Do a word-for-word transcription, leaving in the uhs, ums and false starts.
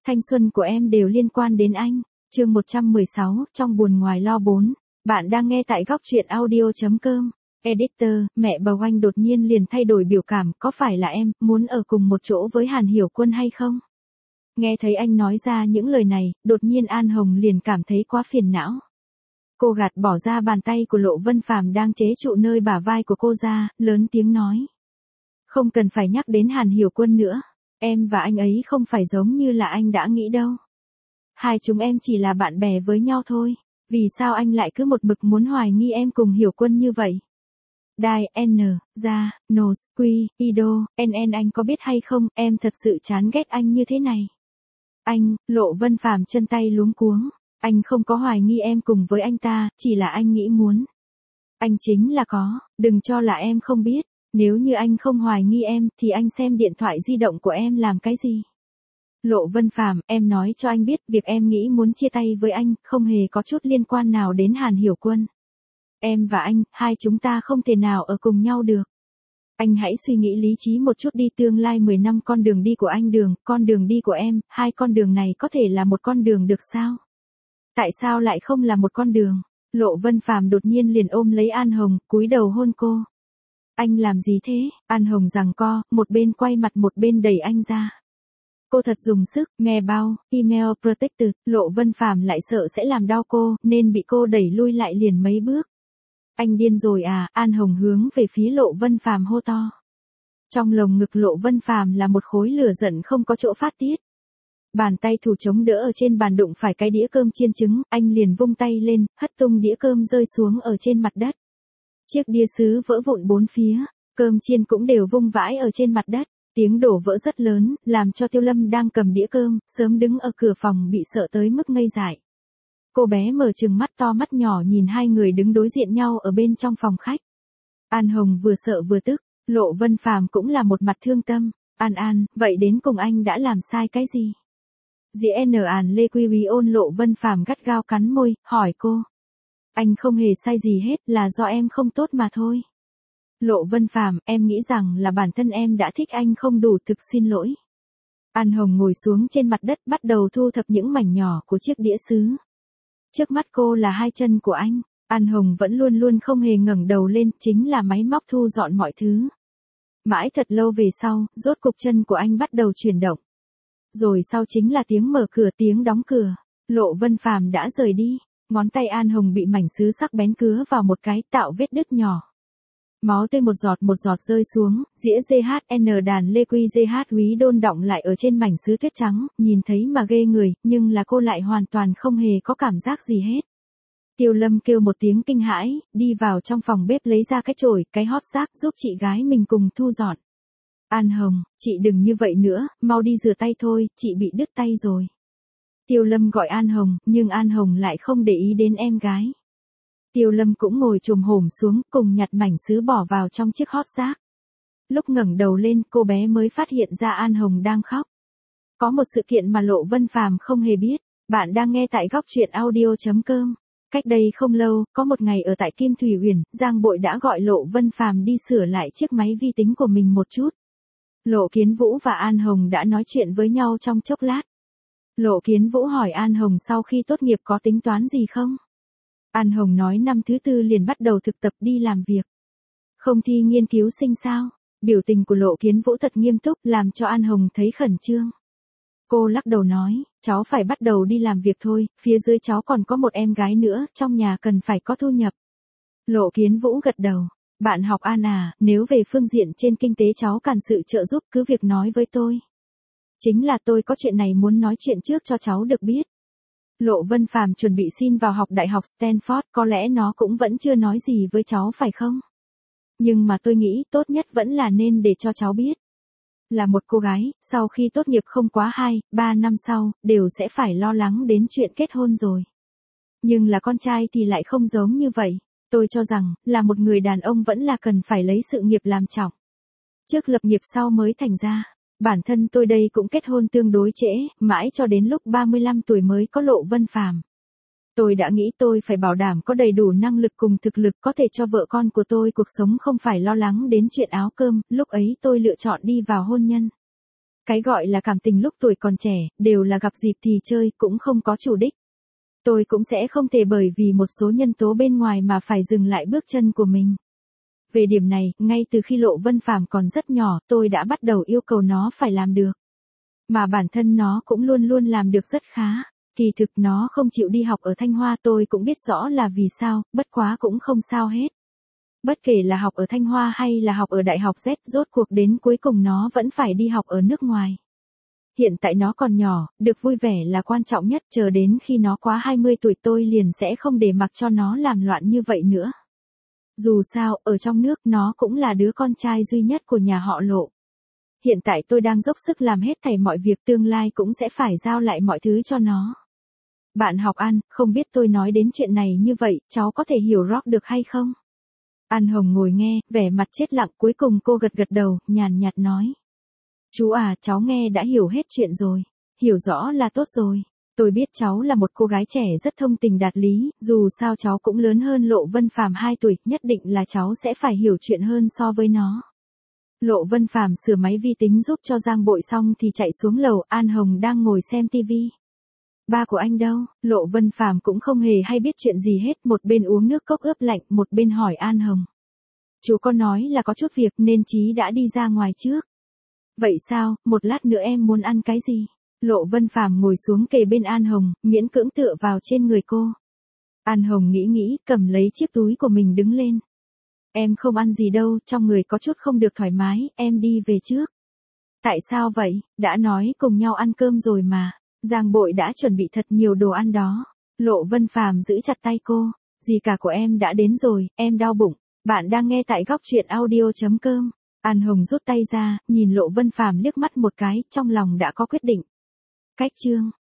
Thanh xuân của em đều liên quan đến anh. Chương một trăm mười sáu, trong buồn ngoài lo bốn. Bạn đang nghe tại góc truyện audio chấm com. Editor, mẹ bầu anh đột nhiên liền thay đổi biểu cảm, có phải là em muốn ở cùng một chỗ với Hàn Hiểu Quân hay không? Nghe thấy anh nói ra những lời này, đột nhiên An Hồng liền cảm thấy quá phiền não. Cô gạt bỏ ra bàn tay của Lộ Vân Phàm đang chế trụ nơi bả vai của cô ra, lớn tiếng nói. Không cần phải nhắc đến Hàn Hiểu Quân nữa. Em và anh ấy không phải giống như là anh đã nghĩ đâu. Hai chúng em chỉ là bạn bè với nhau thôi. Vì sao anh lại cứ một mực muốn hoài nghi em cùng Hiểu Quân như vậy? Đai, N, Ra, Nos, Quy, Ido, N N anh có biết hay không, em thật sự chán ghét anh như thế này. Anh, Lộ Vân Phàm chân tay luống cuống. Anh không có hoài nghi em cùng với anh ta, chỉ là anh nghĩ muốn. Anh chính là có, đừng cho là em không biết. Nếu như anh không hoài nghi em, thì anh xem điện thoại di động của em làm cái gì? Lộ Vân Phàm, em nói cho anh biết, việc em nghĩ muốn chia tay với anh, không hề có chút liên quan nào đến Hàn Hiểu Quân. Em và anh, hai chúng ta không thể nào ở cùng nhau được. Anh hãy suy nghĩ lý trí một chút đi, tương lai mười năm con đường đi của anh đường, con đường đi của em, hai con đường này có thể là một con đường được sao? Tại sao lại không là một con đường? Lộ Vân Phàm đột nhiên liền ôm lấy An Hồng, cúi đầu hôn cô. Anh làm gì thế? An Hồng giằng co, một bên quay mặt một bên đẩy anh ra. Cô thật dùng sức, me bao, email protected, Lộ Vân Phàm lại sợ sẽ làm đau cô, nên bị cô đẩy lui lại liền mấy bước. Anh điên rồi à? An Hồng hướng về phía Lộ Vân Phàm hô to. Trong lồng ngực Lộ Vân Phàm là một khối lửa giận không có chỗ phát tiết. Bàn tay thủ chống đỡ ở trên bàn đụng phải cái đĩa cơm chiên trứng, anh liền vung tay lên, hất tung đĩa cơm rơi xuống ở trên mặt đất. Chiếc đĩa sứ vỡ vụn bốn phía, cơm chiên cũng đều vung vãi ở trên mặt đất, tiếng đổ vỡ rất lớn, làm cho Tiêu Lâm đang cầm đĩa cơm, sớm đứng ở cửa phòng bị sợ tới mức ngây dại. Cô bé mở trừng mắt to mắt nhỏ nhìn hai người đứng đối diện nhau ở bên trong phòng khách. An Hồng vừa sợ vừa tức, Lộ Vân Phàm cũng là một mặt thương tâm. An An, vậy đến cùng anh đã làm sai cái gì? Dĩ N An Lê Quy Quý ôn Lộ Vân Phàm gắt gao cắn môi, hỏi cô. Anh không hề sai gì hết, là do em không tốt mà thôi. Lộ Vân Phàm, em nghĩ rằng là bản thân em đã thích anh không đủ, thực xin lỗi. An Hồng ngồi xuống trên mặt đất bắt đầu thu thập những mảnh nhỏ của chiếc đĩa sứ. Trước mắt cô là hai chân của anh, An Hồng vẫn luôn luôn không hề ngẩng đầu lên, chính là máy móc thu dọn mọi thứ. Mãi thật lâu về sau, rốt cục chân của anh bắt đầu chuyển động. Rồi sau chính là tiếng mở cửa, tiếng đóng cửa. Lộ Vân Phàm đã rời đi. Ngón tay An Hồng bị mảnh sứ sắc bén cứa vào một cái, tạo vết đứt nhỏ. Máu tươi một giọt một giọt rơi xuống, dĩa giê hát en đàn Lê Quy giê hát Quý đôn đọng lại ở trên mảnh sứ tuyết trắng, nhìn thấy mà ghê người, nhưng là cô lại hoàn toàn không hề có cảm giác gì hết. Tiêu Lâm kêu một tiếng kinh hãi, đi vào trong phòng bếp lấy ra cái chổi, cái hót rác giúp chị gái mình cùng thu dọn. An Hồng, chị đừng như vậy nữa, mau đi rửa tay thôi, chị bị đứt tay rồi. Tiêu Lâm gọi An Hồng, nhưng An Hồng lại không để ý đến em gái. Tiêu Lâm cũng ngồi chồm hổm xuống, cùng nhặt mảnh sứ bỏ vào trong chiếc hót rác. Lúc ngẩng đầu lên, cô bé mới phát hiện ra An Hồng đang khóc. Có một sự kiện mà Lộ Vân Phàm không hề biết. Bạn đang nghe tại góc truyện audio chấm com. Cách đây không lâu, có một ngày ở tại Kim Thủy Huyền, Giang Bội đã gọi Lộ Vân Phàm đi sửa lại chiếc máy vi tính của mình một chút. Lộ Kiến Vũ và An Hồng đã nói chuyện với nhau trong chốc lát. Lộ Kiến Vũ hỏi An Hồng sau khi tốt nghiệp có tính toán gì không? An Hồng nói năm thứ tư liền bắt đầu thực tập đi làm việc. Không thi nghiên cứu sinh sao? Biểu tình của Lộ Kiến Vũ thật nghiêm túc làm cho An Hồng thấy khẩn trương. Cô lắc đầu nói, cháu phải bắt đầu đi làm việc thôi, phía dưới cháu còn có một em gái nữa, trong nhà cần phải có thu nhập. Lộ Kiến Vũ gật đầu. Bạn học An à, nếu về phương diện trên kinh tế cháu cần sự trợ giúp cứ việc nói với tôi. Chính là tôi có chuyện này muốn nói chuyện trước cho cháu được biết. Lộ Vân Phàm chuẩn bị xin vào học đại học Stanford, có lẽ nó cũng vẫn chưa nói gì với cháu phải không? Nhưng mà tôi nghĩ tốt nhất vẫn là nên để cho cháu biết. Là một cô gái, sau khi tốt nghiệp không quá hai, ba năm sau, đều sẽ phải lo lắng đến chuyện kết hôn rồi. Nhưng là con trai thì lại không giống như vậy. Tôi cho rằng, là một người đàn ông vẫn là cần phải lấy sự nghiệp làm trọng. Trước lập nghiệp sau mới thành ra. Bản thân tôi đây cũng kết hôn tương đối trễ, mãi cho đến lúc ba mươi lăm tuổi mới có Lộ Vân Phàm. Tôi đã nghĩ tôi phải bảo đảm có đầy đủ năng lực cùng thực lực có thể cho vợ con của tôi cuộc sống không phải lo lắng đến chuyện áo cơm, lúc ấy tôi lựa chọn đi vào hôn nhân. Cái gọi là cảm tình lúc tuổi còn trẻ, đều là gặp dịp thì chơi, cũng không có chủ đích. Tôi cũng sẽ không thể bởi vì một số nhân tố bên ngoài mà phải dừng lại bước chân của mình. Về điểm này, ngay từ khi Lộ Vân Phàm còn rất nhỏ, tôi đã bắt đầu yêu cầu nó phải làm được. Mà bản thân nó cũng luôn luôn làm được rất khá. Kỳ thực nó không chịu đi học ở Thanh Hoa, tôi cũng biết rõ là vì sao, bất quá cũng không sao hết. Bất kể là học ở Thanh Hoa hay là học ở Đại học Z, rốt cuộc đến cuối cùng nó vẫn phải đi học ở nước ngoài. Hiện tại nó còn nhỏ, được vui vẻ là quan trọng nhất, chờ đến khi nó quá hai mươi tuổi tôi liền sẽ không để mặc cho nó làm loạn như vậy nữa. Dù sao, ở trong nước nó cũng là đứa con trai duy nhất của nhà họ Lộ. Hiện tại tôi đang dốc sức làm hết thảy mọi việc, tương lai cũng sẽ phải giao lại mọi thứ cho nó. Bạn học An, không biết tôi nói đến chuyện này như vậy, cháu có thể hiểu rock được hay không? An Hồng ngồi nghe, vẻ mặt chết lặng, cuối cùng cô gật gật đầu, nhàn nhạt nói. Chú à, cháu nghe đã hiểu hết chuyện rồi. Hiểu rõ là tốt rồi. Tôi biết cháu là một cô gái trẻ rất thông tình đạt lý, dù sao cháu cũng lớn hơn Lộ Vân Phàm hai tuổi, nhất định là cháu sẽ phải hiểu chuyện hơn so với nó. Lộ Vân Phàm sửa máy vi tính giúp cho Giang Bội xong thì chạy xuống lầu, An Hồng đang ngồi xem tivi. Ba của anh đâu? Lộ Vân Phàm cũng không hề hay biết chuyện gì hết, một bên uống nước cốc ướp lạnh, một bên hỏi An Hồng. Chú có nói là có chút việc nên Chí đã đi ra ngoài trước. Vậy sao, một lát nữa em muốn ăn cái gì? Lộ Vân Phàm ngồi xuống kề bên An Hồng, miễn cưỡng tựa vào trên người cô. An Hồng nghĩ nghĩ, cầm lấy chiếc túi của mình đứng lên. Em không ăn gì đâu, trong người có chút không được thoải mái, em đi về trước. Tại sao vậy? Đã nói cùng nhau ăn cơm rồi mà. Giang Bội đã chuẩn bị thật nhiều đồ ăn đó. Lộ Vân Phàm giữ chặt tay cô. Dì cả của em đã đến rồi, em đau bụng. Bạn đang nghe tại góc truyện audio chấm com. An Hồng rút tay ra, nhìn Lộ Vân Phàm liếc mắt một cái, trong lòng đã có quyết định. Cách chương